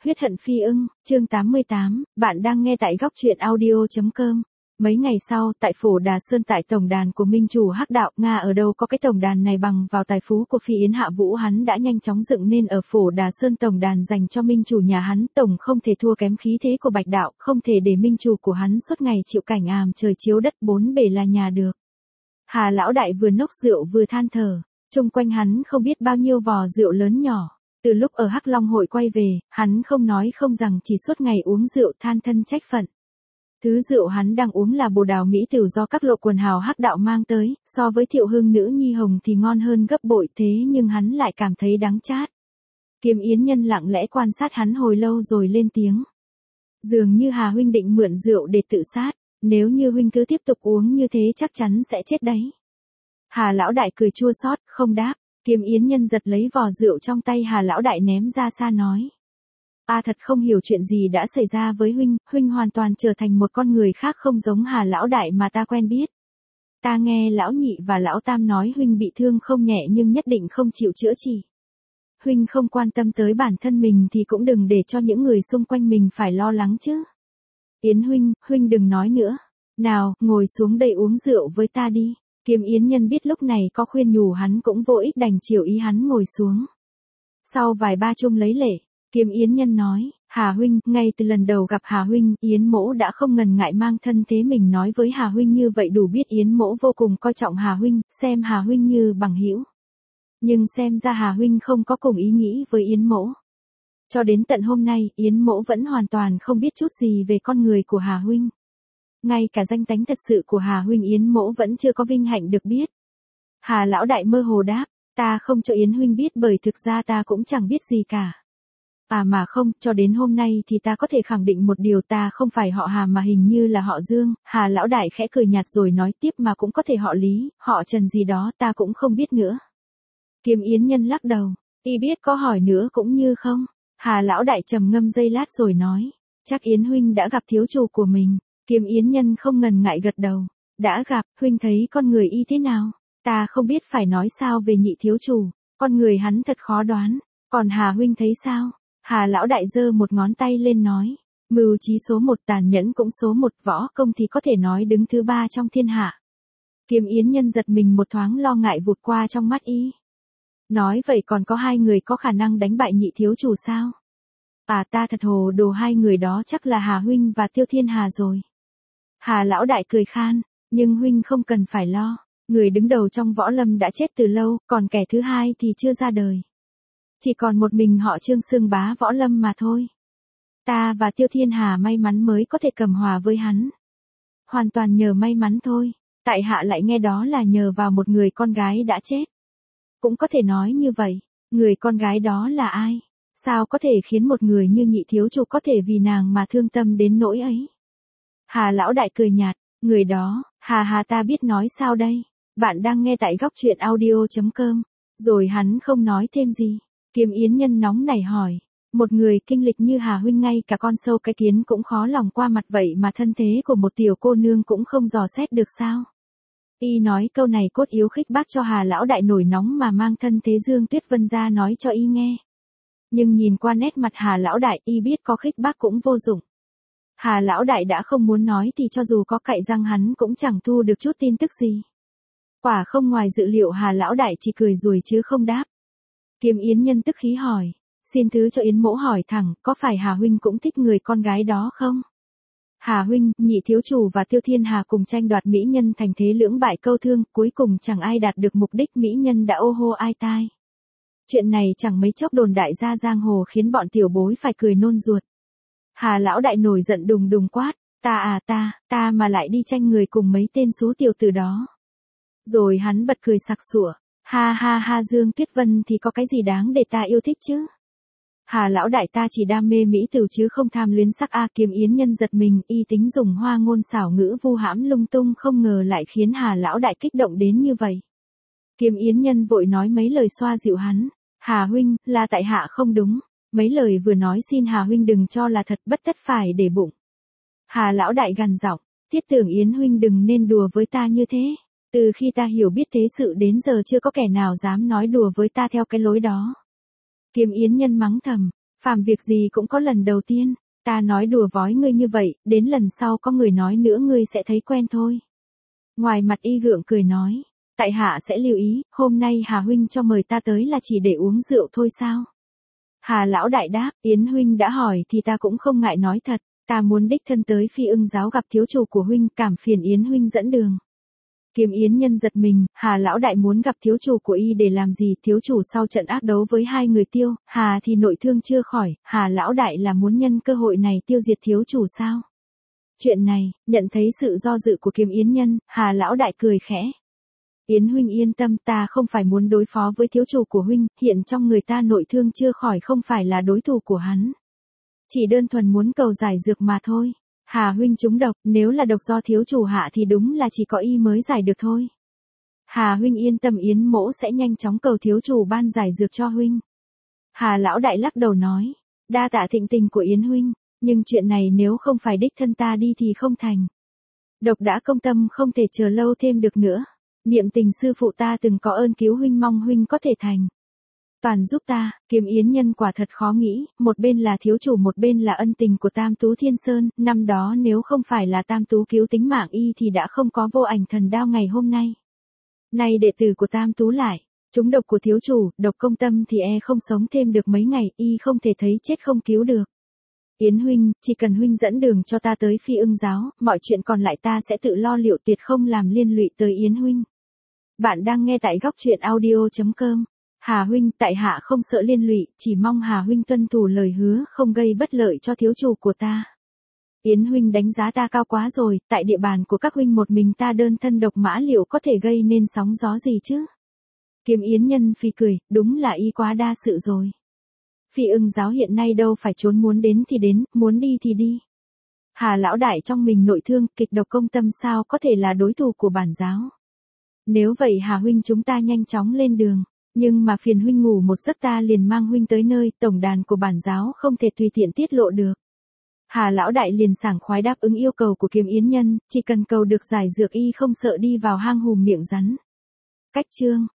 Huyết hận phi ưng, chương 88, bạn đang nghe tại góc truyện audio.com. Mấy ngày sau, tại Phổ Đà Sơn tại tổng đàn của minh chủ Hắc Đạo, Nga ở đâu có cái tổng đàn này bằng vào tài phú của Phi Yến Hạ Vũ, hắn đã nhanh chóng dựng nên ở Phổ Đà Sơn tổng đàn dành cho minh chủ nhà hắn, tổng không thể thua kém khí thế của Bạch Đạo, không thể để minh chủ của hắn suốt ngày chịu cảnh àm trời chiếu đất bốn bề là nhà được. Hà lão đại vừa nốc rượu vừa than thở, chung quanh hắn không biết bao nhiêu vò rượu lớn nhỏ. Từ lúc ở Hắc Long hội quay về, hắn không nói không rằng chỉ suốt ngày uống rượu than thân trách phận. Thứ rượu hắn đang uống là bồ đào mỹ tửu do các lộ quần hào Hắc Đạo mang tới, so với Thiệu Hưng nữ nhi hồng thì ngon hơn gấp bội, thế nhưng hắn lại cảm thấy đắng chát. Kiếm Yến Nhân lặng lẽ quan sát hắn hồi lâu rồi lên tiếng. Dường như Hà huynh định mượn rượu để tự sát, nếu như huynh cứ tiếp tục uống như thế chắc chắn sẽ chết đấy. Hà lão đại cười chua xót, không đáp. Kiếm Yến Nhân giật lấy vò rượu trong tay Hà lão đại ném ra xa nói. Thật không hiểu chuyện gì đã xảy ra với huynh, huynh hoàn toàn trở thành một con người khác không giống Hà lão đại mà ta quen biết. Ta nghe lão nhị và lão tam nói huynh bị thương không nhẹ nhưng nhất định không chịu chữa trị. Huynh không quan tâm tới bản thân mình thì cũng đừng để cho những người xung quanh mình phải lo lắng chứ. Yến huynh, huynh đừng nói nữa. Nào, ngồi xuống đây uống rượu với ta đi. Kiếm Yến Nhân biết lúc này có khuyên nhủ hắn cũng vô ích đành chiều ý hắn ngồi xuống. Sau vài ba chung lấy lệ, Kiếm Yến Nhân nói, Hà huynh, ngay từ lần đầu gặp Hà huynh, Yến mỗ đã không ngần ngại mang thân thế mình nói với Hà huynh như vậy đủ biết Yến mỗ vô cùng coi trọng Hà huynh, xem Hà huynh như bằng hữu. Nhưng xem ra Hà huynh không có cùng ý nghĩ với Yến mỗ. Cho đến tận hôm nay, Yến mỗ vẫn hoàn toàn không biết chút gì về con người của Hà huynh. Ngay cả danh tánh thật sự của Hà huynh Yến mỗ vẫn chưa có vinh hạnh được biết. Hà lão đại mơ hồ đáp, ta không cho Yến huynh biết bởi thực ra ta cũng chẳng biết gì cả. Mà không, cho đến hôm nay thì ta có thể khẳng định một điều, ta không phải họ Hà mà hình như là họ Dương. Hà lão đại khẽ cười nhạt rồi nói tiếp, mà cũng có thể họ Lý, họ Trần gì đó ta cũng không biết nữa. Kiếm Yến Nhân lắc đầu, y biết có hỏi nữa cũng như không. Hà lão đại trầm ngâm giây lát rồi nói, chắc Yến huynh đã gặp thiếu chủ của mình. Kiếm Yến Nhân không ngần ngại gật đầu. Đã gặp, huynh thấy con người y thế nào? Ta không biết phải nói sao về nhị thiếu chủ, con người hắn thật khó đoán. Còn Hà huynh thấy sao? Hà lão đại giơ một ngón tay lên nói, mưu trí số 1, tàn nhẫn cũng số 1, võ công thì có thể nói đứng thứ 3 trong thiên hạ. Kiếm Yến Nhân giật mình, một thoáng lo ngại vụt qua trong mắt y. Nói vậy còn có hai người có khả năng đánh bại nhị thiếu chủ sao? Ta thật hồ đồ, hai người đó chắc là Hà huynh và Tiêu Thiên Hà rồi. Hà lão đại cười khan, nhưng huynh không cần phải lo, người đứng đầu trong võ lâm đã chết từ lâu, còn kẻ thứ hai thì chưa ra đời. Chỉ còn một mình họ Trương xưng bá võ lâm mà thôi. Ta và Tiêu Thiên Hà may mắn mới có thể cầm hòa với hắn. Hoàn toàn nhờ may mắn thôi, tại hạ lại nghe đó là nhờ vào một người con gái đã chết. Cũng có thể nói như vậy, người con gái đó là ai? Sao có thể khiến một người như nhị thiếu chủ có thể vì nàng mà thương tâm đến nỗi ấy? Hà lão đại cười nhạt, người đó, Hà ta biết nói sao đây? Bạn đang nghe tại góc truyện audio.com. Rồi hắn không nói thêm gì. Kiếm Yến Nhân nóng nảy hỏi, một người kinh lịch như Hà huynh ngay cả con sâu cái kiến cũng khó lòng qua mặt vậy mà thân thế của một tiểu cô nương cũng không dò xét được sao? Y nói câu này cốt yếu khích bác cho Hà lão đại nổi nóng mà mang thân thế Dương Tuyết Vân ra nói cho y nghe. Nhưng nhìn qua nét mặt Hà lão đại, y biết có khích bác cũng vô dụng. Hà lão đại đã không muốn nói thì cho dù có cạy răng hắn cũng chẳng thu được chút tin tức gì. Quả không ngoài dự liệu, Hà lão đại chỉ cười rồi chứ không đáp. Kiếm Yến Nhân tức khí hỏi, xin thứ cho Yến mỗ hỏi thẳng, có phải Hà huynh cũng thích người con gái đó không? Hà huynh, nhị thiếu chủ và Tiêu Thiên Hà cùng tranh đoạt mỹ nhân thành thế lưỡng bại câu thương, cuối cùng chẳng ai đạt được mục đích, mỹ nhân đã ô hô ai tai. Chuyện này chẳng mấy chốc đồn đại ra giang hồ khiến bọn tiểu bối phải cười nôn ruột. Hà lão đại nổi giận đùng đùng quát, ta mà lại đi tranh người cùng mấy tên xú tiểu tử đó. Rồi hắn bật cười sặc sủa, ha, Dương Tuyết Vân thì có cái gì đáng để ta yêu thích chứ? Hà lão đại, ta chỉ đam mê mỹ tửu chứ không tham luyến sắc. Kiếm Yến Nhân giật mình, y tính dùng hoa ngôn xảo ngữ vu hãm lung tung, không ngờ lại khiến Hà lão đại kích động đến như vậy. Kiếm Yến Nhân vội nói mấy lời xoa dịu hắn, Hà huynh, là tại hạ không đúng, mấy lời vừa nói xin Hà huynh đừng cho là thật, bất tất phải để bụng. Hà lão đại gằn giọng, thiết tưởng Yến huynh đừng nên đùa với ta như thế. Từ khi ta hiểu biết thế sự đến giờ chưa có kẻ nào dám nói đùa với ta theo cái lối đó. Kiếm Yến Nhân mắng thầm, Phàm việc gì cũng có lần đầu tiên, ta nói đùa vói ngươi như vậy, đến lần sau có người nói nữa ngươi sẽ thấy quen thôi. Ngoài mặt y gượng cười nói, tại hạ sẽ lưu ý, hôm nay Hà huynh cho mời ta tới là chỉ để uống rượu thôi sao? Hà lão đại đáp, Yến huynh đã hỏi thì ta cũng không ngại nói thật, ta muốn đích thân tới Phi Ưng giáo gặp thiếu chủ của huynh, cảm phiền Yến huynh dẫn đường. Kiếm Yến nhân giật mình, Hà lão đại muốn gặp thiếu chủ của y để làm gì? Thiếu chủ sau trận ác đấu với hai người Tiêu, Hà thì nội thương chưa khỏi, Hà lão đại là muốn nhân cơ hội này tiêu diệt thiếu chủ sao? Chuyện này, nhận thấy sự do dự của Kiếm Yến nhân, Hà lão đại cười khẽ. Yến huynh yên tâm, ta không phải muốn đối phó với thiếu chủ của huynh, hiện trong người ta nội thương chưa khỏi không phải là đối thủ của hắn. Chỉ đơn thuần muốn cầu giải dược mà thôi. Hà huynh trúng độc, nếu là độc do thiếu chủ hạ thì đúng là chỉ có y mới giải được thôi. Hà huynh yên tâm, Yến mỗ sẽ nhanh chóng cầu thiếu chủ ban giải dược cho huynh. Hà lão đại lắc đầu nói, đa tạ thịnh tình của Yến huynh, nhưng chuyện này nếu không phải đích thân ta đi thì không thành. Độc đã công tâm không thể chờ lâu thêm được nữa. Niệm tình sư phụ ta từng có ơn cứu huynh, mong huynh có thể thành toàn giúp ta. Kiếm Yến nhân quả thật khó nghĩ, một bên là thiếu chủ, một bên là ân tình của Tam Tú Thiên Sơn, năm đó nếu không phải là Tam Tú cứu tính mạng y thì đã không có Vô Ảnh Thần Đao ngày hôm nay. Nay đệ tử của Tam Tú lại trúng độc của thiếu chủ, độc công tâm thì không sống thêm được mấy ngày, y không thể thấy chết không cứu được. Yến huynh, chỉ cần huynh dẫn đường cho ta tới Phi Ưng giáo, mọi chuyện còn lại ta sẽ tự lo liệu, tuyệt không làm liên lụy tới Yến huynh. Bạn đang nghe tại góc truyện audio.com. Hà huynh, tại hạ không sợ liên lụy, chỉ mong Hà huynh tuân thủ lời hứa, không gây bất lợi cho thiếu chủ của ta. Yến huynh đánh giá ta cao quá rồi, tại địa bàn của các huynh một mình ta đơn thân độc mã liệu có thể gây nên sóng gió gì chứ? Kiếm Yến nhân phi cười, đúng là y quá đa sự rồi. Phi Ưng giáo hiện nay đâu phải trốn, muốn đến thì đến, muốn đi thì đi. Hà lão đại trong mình nội thương, kịch độc công tâm sao có thể là đối thủ của bản giáo. Nếu vậy Hà huynh chúng ta nhanh chóng lên đường, nhưng mà phiền huynh ngủ một giấc ta liền mang huynh tới nơi tổng đàn của bản giáo không thể tùy tiện tiết lộ được. Hà lão đại liền sảng khoái đáp ứng yêu cầu của Kiếm Yến nhân, chỉ cần cầu được giải dược y không sợ đi vào hang hùm miệng rắn. Cách chương